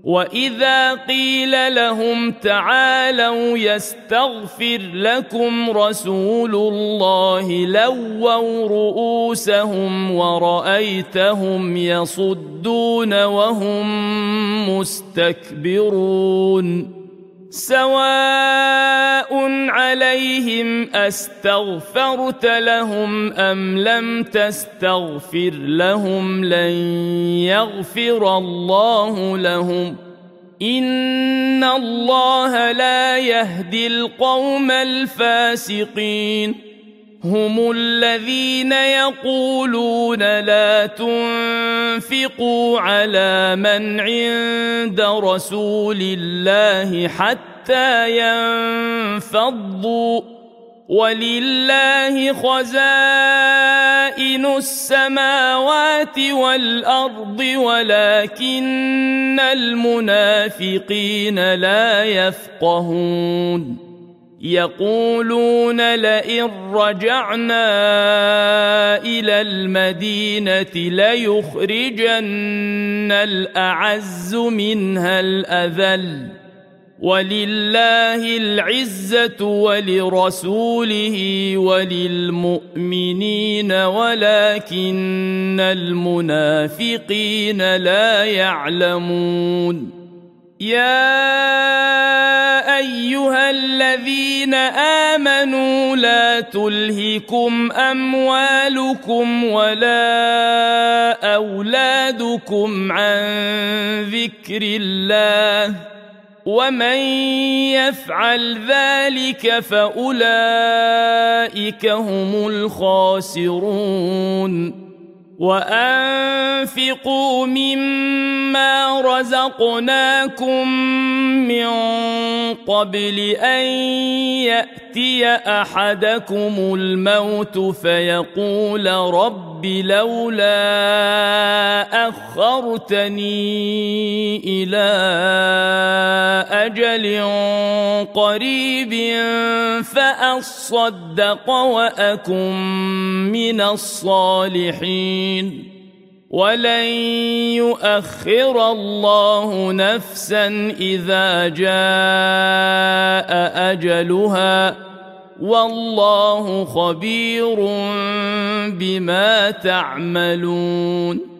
وإذا قيل لهم تعالوا يستغفر لكم رسول الله لووا رؤوسهم ورأيتهم يصدون وهم مستكبرون سواء عليهم أستغفرت لهم أم لم تستغفر لهم لن يغفر الله لهم إن الله لا يهدي القوم الفاسقين هم الذين يقولون لا تنفقوا على من عند رسول الله حتى ينفضوا ولله خزائن السماوات والأرض ولكن المنافقين لا يفقهون يقولون لئن رجعنا إلى المدينة ليخرجن الأعز منها الأذل ولله العزة ولرسوله وللمؤمنين ولكن المنافقين لا يعلمون يا أيها الذين آمنوا لا تلهكم أموالكم ولا أولادكم عن ذكر الله ومن يفعل ذلك فأولئك هم الخاسرون وأنفقوا مما رزقناكم من قبل أن يأتي أحدكم الموت فيقول رب لولا أخرتني إلى أجل قريب فأصدق وأكن من الصالحين ولن يؤخر الله نفسا إذا جاء أجلها والله خبير بما تعملون